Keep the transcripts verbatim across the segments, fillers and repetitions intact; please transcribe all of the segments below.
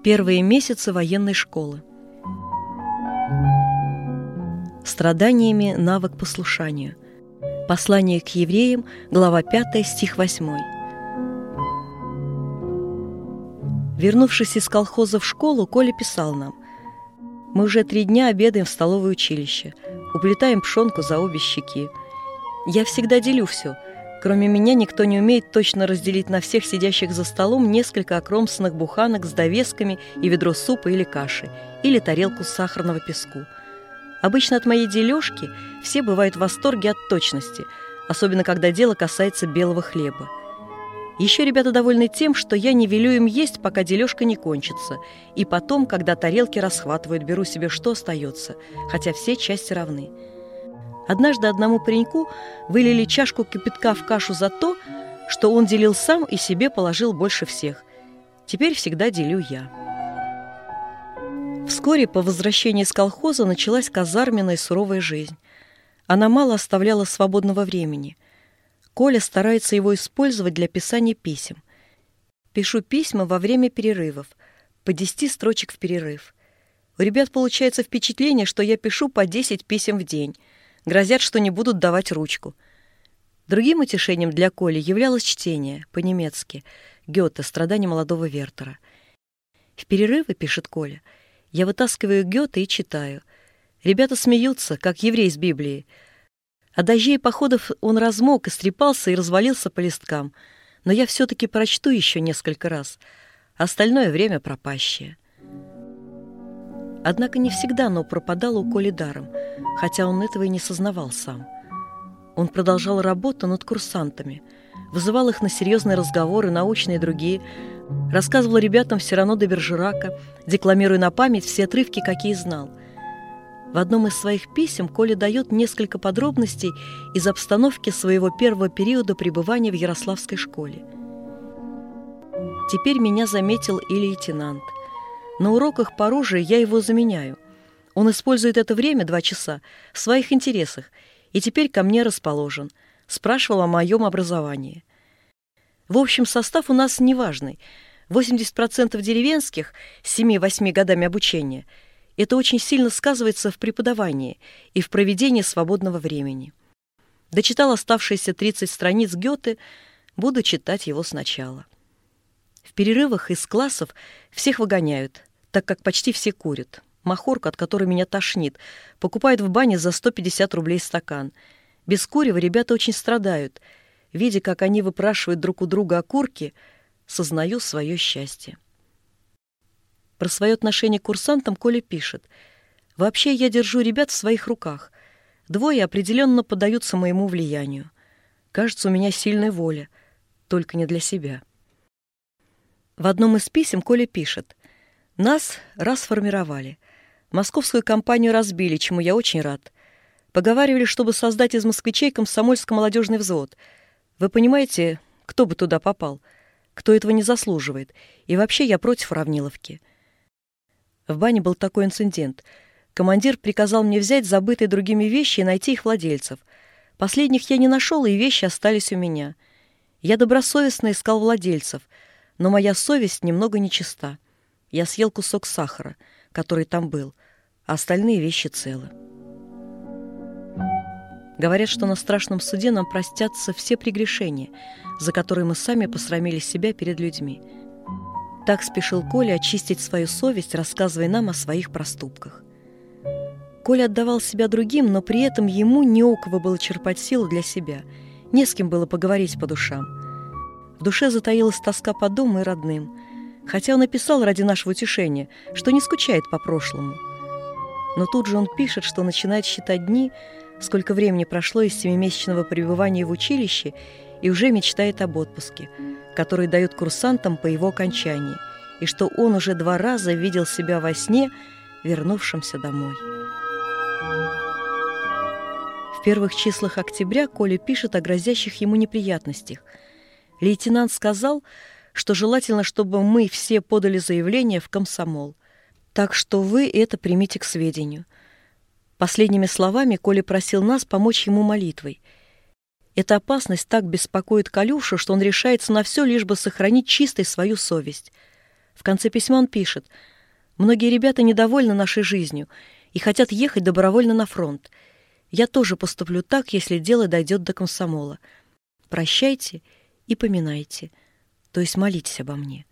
Первые месяцы военной школы. Страданиями навык послушанию. Послание к евреям, глава пятая, стих восьмой. Вернувшись из колхоза в школу, Коля писал нам: «Мы уже три дня обедаем в столовое училище, уплетаем пшенку за обе щеки. Я всегда делю все. Кроме меня никто не умеет точно разделить на всех сидящих за столом несколько окромсанных буханок с довесками и ведро супа или каши, или тарелку сахарного песку. Обычно от моей дележки все бывают в восторге от точности, особенно когда дело касается белого хлеба. Еще ребята довольны тем, что я не велю им есть, пока дележка не кончится, и потом, когда тарелки расхватывают, беру себе, что остается, хотя все части равны. Однажды одному пареньку вылили чашку кипятка в кашу за то, что он делил сам и себе положил больше всех. Теперь всегда делю я». Вскоре по возвращении из колхоза началась казарменная суровая жизнь. Она мало оставляла свободного времени. Коля старается его использовать для писания писем. Пишу письма во время перерывов, по десяти строчек в перерыв. У ребят получается впечатление, что я пишу по десять писем в день. Грозят, что не будут давать ручку. Другим утешением для Коли являлось чтение, по-немецки, Гёте «Страдания молодого Вертера». В перерывы, пишет Коля, я вытаскиваю Гёте и читаю. Ребята смеются, как еврей из Библии. От дождей и походов он размок, истрепался и развалился по листкам, но я все-таки прочту еще несколько раз. Остальное время пропащее. Однако не всегда оно пропадало у Коли даром, хотя он этого и не сознавал сам. Он продолжал работу над курсантами, вызывал их на серьезные разговоры, научные и другие, рассказывал ребятам Сирано де Бержерака, декламируя на память все отрывки, какие знал. В одном из своих писем Коля дает несколько подробностей из обстановки своего первого периода пребывания в Ярославской школе. «Теперь меня заметил и лейтенант. На уроках по оружию я его заменяю. Он использует это время, два часа, в своих интересах, и теперь ко мне расположен. Спрашивал о моем образовании. В общем, состав у нас неважный. восемьдесят процентов деревенских с семи-восьми годами обучения. Это очень сильно сказывается в преподавании и в проведении свободного времени. Дочитал оставшиеся тридцать страниц Гёте, буду читать его сначала. В перерывах из классов всех выгоняют, так как почти все курят. Махорку, от которой меня тошнит, покупают в бане за сто пятьдесят рублей стакан. Без курева ребята очень страдают. Видя, как они выпрашивают друг у друга окурки, сознаю свое счастье. Про свое отношение к курсантам Коля пишет: «Вообще я держу ребят в своих руках. Двое определенно поддаются моему влиянию. Кажется, у меня сильная воля, только не для себя». В одном из писем Коля пишет: «Нас расформировали. Московскую компанию разбили, чему я очень рад. Поговаривали, чтобы создать из москвичей комсомольско-молодежный взвод. Вы понимаете, кто бы туда попал? Кто этого не заслуживает? И вообще я против уравниловки». В бане был такой инцидент. Командир приказал мне взять забытые другими вещи и найти их владельцев. Последних я не нашел, и вещи остались у меня. Я добросовестно искал владельцев, но моя совесть немного нечиста. Я съел кусок сахара, который там был, а остальные вещи целы. Говорят, что на страшном суде нам простятся все прегрешения, за которые мы сами посрамили себя перед людьми. Так спешил Коля очистить свою совесть, рассказывая нам о своих проступках. Коля отдавал себя другим, но при этом ему не у кого было черпать силу для себя, не с кем было поговорить по душам. В душе затаилась тоска по дому и родным, хотя он написал ради нашего утешения, что не скучает по прошлому. Но тут же он пишет, что начинает считать дни, сколько времени прошло из семимесячного пребывания в училище, и уже мечтает об отпуске, который дают курсантам по его окончании, и что он уже два раза видел себя во сне, вернувшимся домой. В первых числах октября Коля пишет о грозящих ему неприятностях. Лейтенант сказал, что желательно, чтобы мы все подали заявление в комсомол. Так что вы это примите к сведению. Последними словами Коля просил нас помочь ему молитвой. Эта опасность так беспокоит Колюшу, что он решается на все, лишь бы сохранить чистой свою совесть. В конце письма он пишет: «Многие ребята недовольны нашей жизнью и хотят ехать добровольно на фронт. Я тоже поступлю так, если дело дойдет до комсомола. Прощайте и поминайте, то есть молитесь обо мне».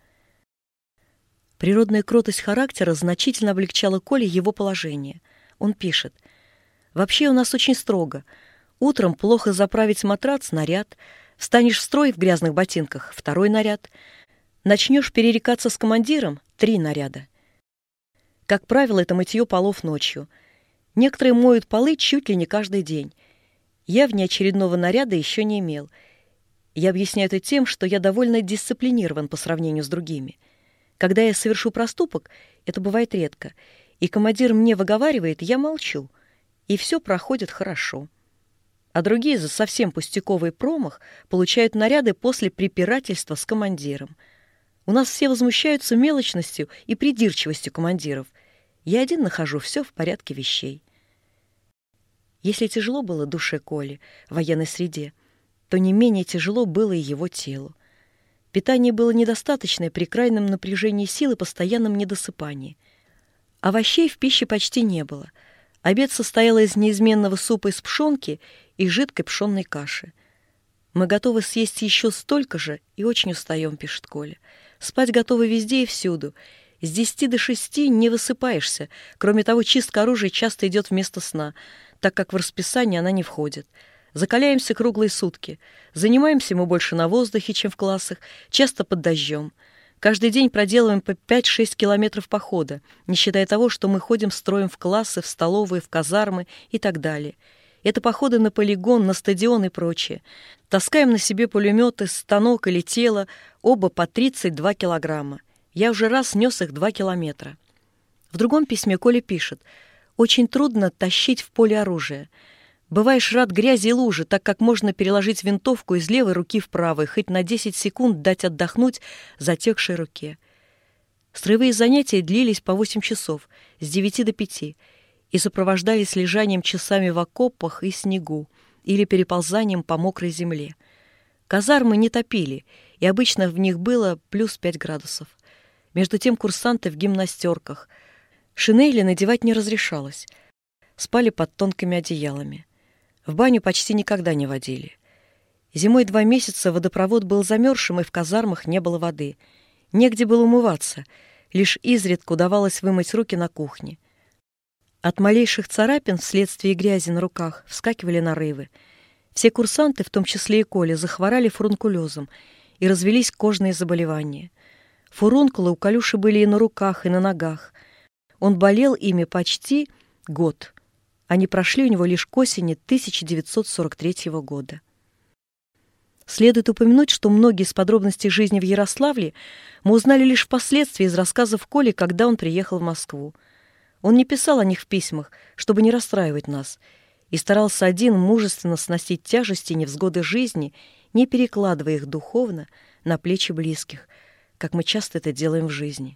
Природная кротость характера значительно облегчала Коле его положение. Он пишет: «Вообще у нас очень строго. Утром плохо заправить матрац — наряд. Встанешь в строй в грязных ботинках — второй наряд. Начнешь перерекаться с командиром — три наряда. Как правило, это мытье полов ночью. Некоторые моют полы чуть ли не каждый день. Я внеочередного наряда еще не имел. Я объясняю это тем, что я довольно дисциплинирован по сравнению с другими. Когда я совершу проступок, это бывает редко, и командир мне выговаривает, я молчу, и все проходит хорошо. А другие за совсем пустяковый промах получают наряды после препирательства с командиром. У нас все возмущаются мелочностью и придирчивостью командиров. Я один нахожу все в порядке вещей». Если тяжело было душе Коли в военной среде, то не менее тяжело было и его телу. Питание было недостаточное при крайнем напряжении сил и постоянном недосыпании. Овощей в пище почти не было. Обед состоял из неизменного супа из пшенки и жидкой пшенной каши. «Мы готовы съесть еще столько же и очень устаем», — пишет Коля. «Спать готовы везде и всюду. С десяти до шести не высыпаешься. Кроме того, чистка оружия часто идет вместо сна, так как в расписание она не входит. Закаляемся круглые сутки. Занимаемся мы больше на воздухе, чем в классах, часто под дождем. Каждый день проделываем по пять-шесть километров похода, не считая того, что мы ходим строем в классы, в столовые, в казармы и так далее. Это походы на полигон, на стадион и прочее. Таскаем на себе пулеметы, станок или тело, оба по тридцать два килограмма. Я уже раз нес их два километра». В другом письме Коля пишет: «Очень трудно тащить в поле оружие. Бываешь рад грязи и лужи, так как можно переложить винтовку из левой руки в правую, хоть на десять секунд дать отдохнуть затекшей руке». Строевые занятия длились по восемь часов, с девяти до пяти, и сопровождались лежанием часами в окопах и снегу или переползанием по мокрой земле. Казармы не топили, и обычно в них было плюс пять градусов. Между тем курсанты в гимнастерках. Шинели надевать не разрешалось. Спали под тонкими одеялами. В баню почти никогда не водили. Зимой два месяца водопровод был замерзшим, и в казармах не было воды. Негде было умываться. Лишь изредка удавалось вымыть руки на кухне. От малейших царапин вследствие грязи на руках вскакивали нарывы. Все курсанты, в том числе и Коля, захворали фурункулезом и развелись кожные заболевания. Фурункулы у Колюши были и на руках, и на ногах. Он болел ими почти год. Они прошли у него лишь к осени тысяча девятьсот сорок третьего года. Следует упомянуть, что многие из подробностей жизни в Ярославле мы узнали лишь впоследствии из рассказов Коли, когда он приехал в Москву. Он не писал о них в письмах, чтобы не расстраивать нас, и старался один мужественно сносить тяжести и невзгоды жизни, не перекладывая их духовно на плечи близких, как мы часто это делаем в жизни.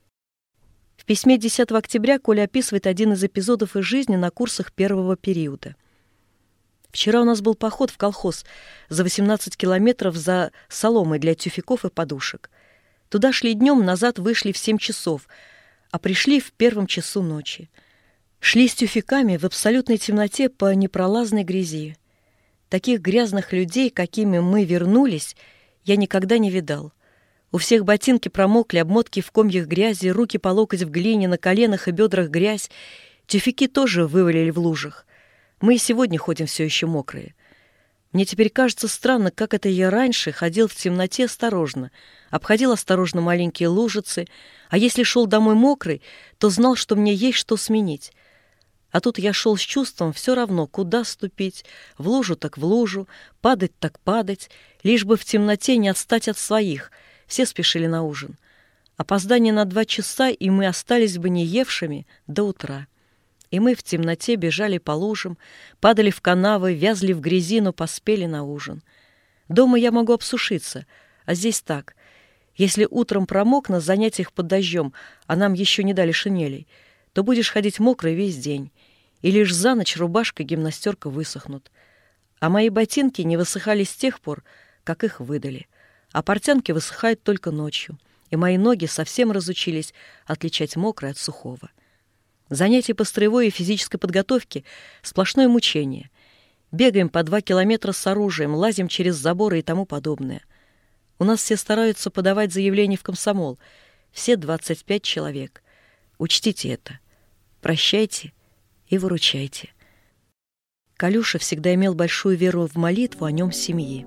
В письме десятого октября Коля описывает один из эпизодов из жизни на курсах первого периода. «Вчера у нас был поход в колхоз за восемнадцать километров за соломой для тюфяков и подушек. Туда шли днем, назад вышли в семь часов, а пришли в первом часу ночи. Шли с тюфяками в абсолютной темноте по непролазной грязи. Таких грязных людей, какими мы вернулись, я никогда не видал. У всех ботинки промокли, обмотки в комьях грязи, руки по локоть в глине, на коленах и бедрах грязь. Тюфяки тоже вывалили в лужах. Мы и сегодня ходим все еще мокрые. Мне теперь кажется странно, как это я раньше ходил в темноте осторожно, обходил осторожно маленькие лужицы, а если шел домой мокрый, то знал, что мне есть что сменить. А тут я шел с чувством все равно, куда ступить, в лужу так в лужу, падать так падать, лишь бы в темноте не отстать от своих. Все спешили на ужин. Опоздание на два часа, и мы остались бы не евшими до утра. И мы в темноте бежали по лужам, падали в канавы, вязли в грязи, но поспели на ужин. Дома я могу обсушиться, а здесь так. Если утром промок на занятиях под дождем, а нам еще не дали шинелей, то будешь ходить мокрый весь день, и лишь за ночь рубашка и гимнастерка высохнут. А мои ботинки не высыхали с тех пор, как их выдали. А портянки высыхают только ночью, и мои ноги совсем разучились отличать мокрое от сухого. Занятия по строевой и физической подготовке — сплошное мучение. Бегаем по два километра с оружием, лазим через заборы и тому подобное. У нас все стараются подавать заявление в комсомол. Все двадцать пять человек. Учтите это. Прощайте и выручайте. Колюша всегда имел большую веру в молитву о нем семьи.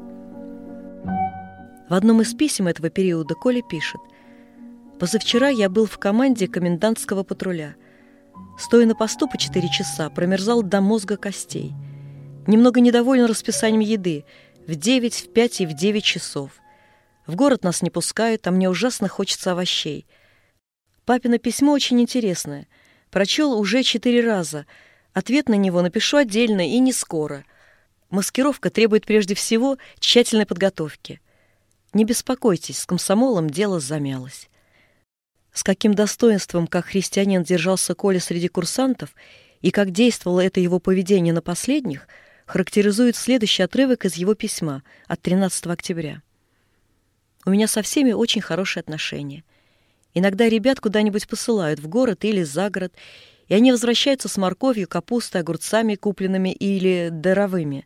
В одном из писем этого периода Коля пишет: «Позавчера я был в команде комендантского патруля. Стоя на посту по четыре часа, промерзал до мозга костей. Немного недоволен расписанием еды. В девять, в пять и в девять часов. В город нас не пускают, а мне ужасно хочется овощей. Папино письмо очень интересное. Прочел уже четыре раза. Ответ на него напишу отдельно и не скоро. Маскировка требует прежде всего тщательной подготовки. Не беспокойтесь, с комсомолом дело замялось». С каким достоинством, как христианин, держался Коля среди курсантов и как действовало это его поведение на последних, характеризует следующий отрывок из его письма от тринадцатого октября. «У меня со всеми очень хорошие отношения. Иногда ребят куда-нибудь посылают в город или за город, и они возвращаются с морковью, капустой, огурцами купленными или даровыми.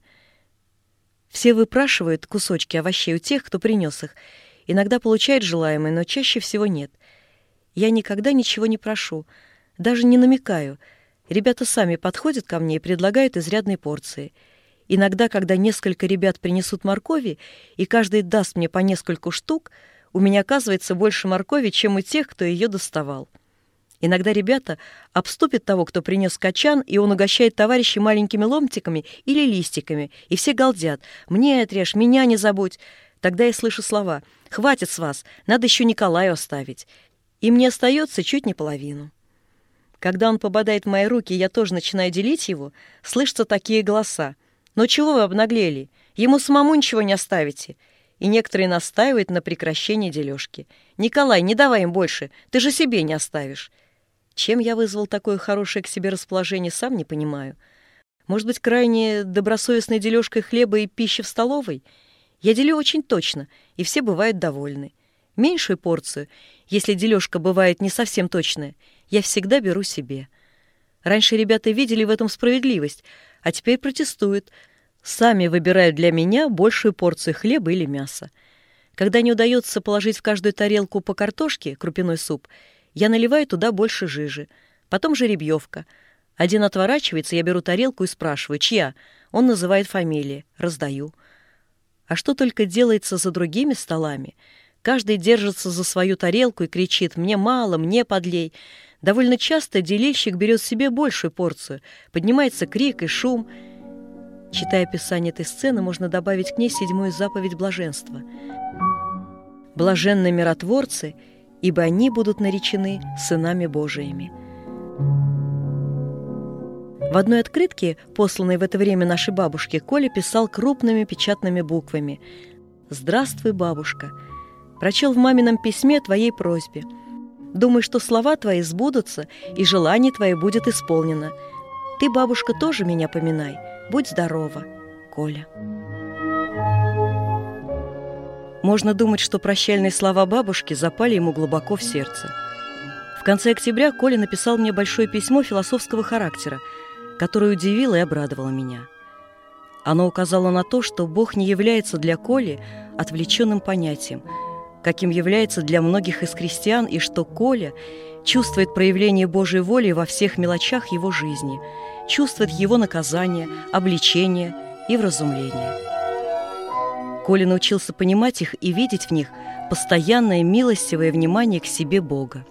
Все выпрашивают кусочки овощей у тех, кто принес их. Иногда получают желаемое, но чаще всего нет. Я никогда ничего не прошу, даже не намекаю. Ребята сами подходят ко мне и предлагают изрядные порции. Иногда, когда несколько ребят принесут моркови, и каждый даст мне по нескольку штук, у меня оказывается больше моркови, чем у тех, кто ее доставал. Иногда ребята обступят того, кто принес качан, и он угощает товарищей маленькими ломтиками или листиками, и все галдят: «Мне отрежь, меня не забудь». Тогда я слышу слова: «Хватит с вас, надо еще Николаю оставить». И мне остается чуть не половину. Когда он попадает в мои руки, и я тоже начинаю делить его, слышатся такие голоса: «Ну чего вы обнаглели? Ему самому ничего не оставите». И некоторые настаивают на прекращении дележки. «Николай, не давай им больше, ты же себе не оставишь». Чем я вызвал такое хорошее к себе расположение, сам не понимаю. Может быть, крайне добросовестной дележкой хлеба и пищи в столовой? Я делю очень точно, и все бывают довольны. Меньшую порцию, если дележка бывает не совсем точная, я всегда беру себе. Раньше ребята видели в этом справедливость, а теперь протестуют. Сами выбирают для меня большую порцию хлеба или мяса. Когда не удается положить в каждую тарелку по картошке, крупяной суп, я наливаю туда больше жижи. Потом жеребьевка. Один отворачивается, я беру тарелку и спрашиваю: «Чья?» Он называет фамилии. Раздаю. А что только делается за другими столами? Каждый держится за свою тарелку и кричит: «Мне мало, мне подлей». Довольно часто делильщик берет себе большую порцию. Поднимается крик и шум. Читая описание этой сцены, можно добавить к ней седьмую заповедь блаженства. «Блаженны миротворцы, ибо они будут наречены сынами Божиими». В одной открытке, посланной в это время нашей бабушке, Коля писал крупными печатными буквами: «Здравствуй, бабушка. Прочел в мамином письме твоей просьбе. Думаю, что слова твои сбудутся, и желание твое будет исполнено. Ты, бабушка, тоже меня поминай. Будь здорова, Коля». Можно думать, что прощальные слова бабушки запали ему глубоко в сердце. В конце октября Коля написал мне большое письмо философского характера, которое удивило и обрадовало меня. Оно указало на то, что Бог не является для Коли отвлеченным понятием, каким является для многих из христиан, и что Коля чувствует проявление Божьей воли во всех мелочах его жизни, чувствует его наказание, обличение и вразумление. Коля научился понимать их и видеть в них постоянное милостивое внимание к себе Бога.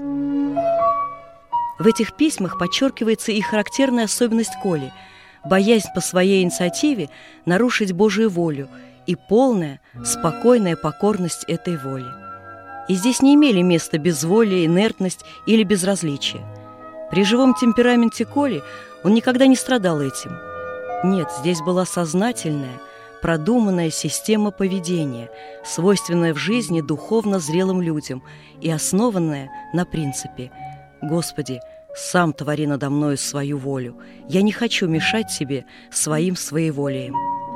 В этих письмах подчеркивается и характерная особенность Коли – боязнь по своей инициативе нарушить Божию волю и полная, спокойная покорность этой воле. И здесь не имели места безволие, инертность или безразличие. При живом темпераменте Коли он никогда не страдал этим. Нет, здесь была сознательная, продуманная система поведения, свойственная в жизни духовно зрелым людям и основанная на принципе: «Господи, сам твори надо мною свою волю, я не хочу мешать себе своим своеволием».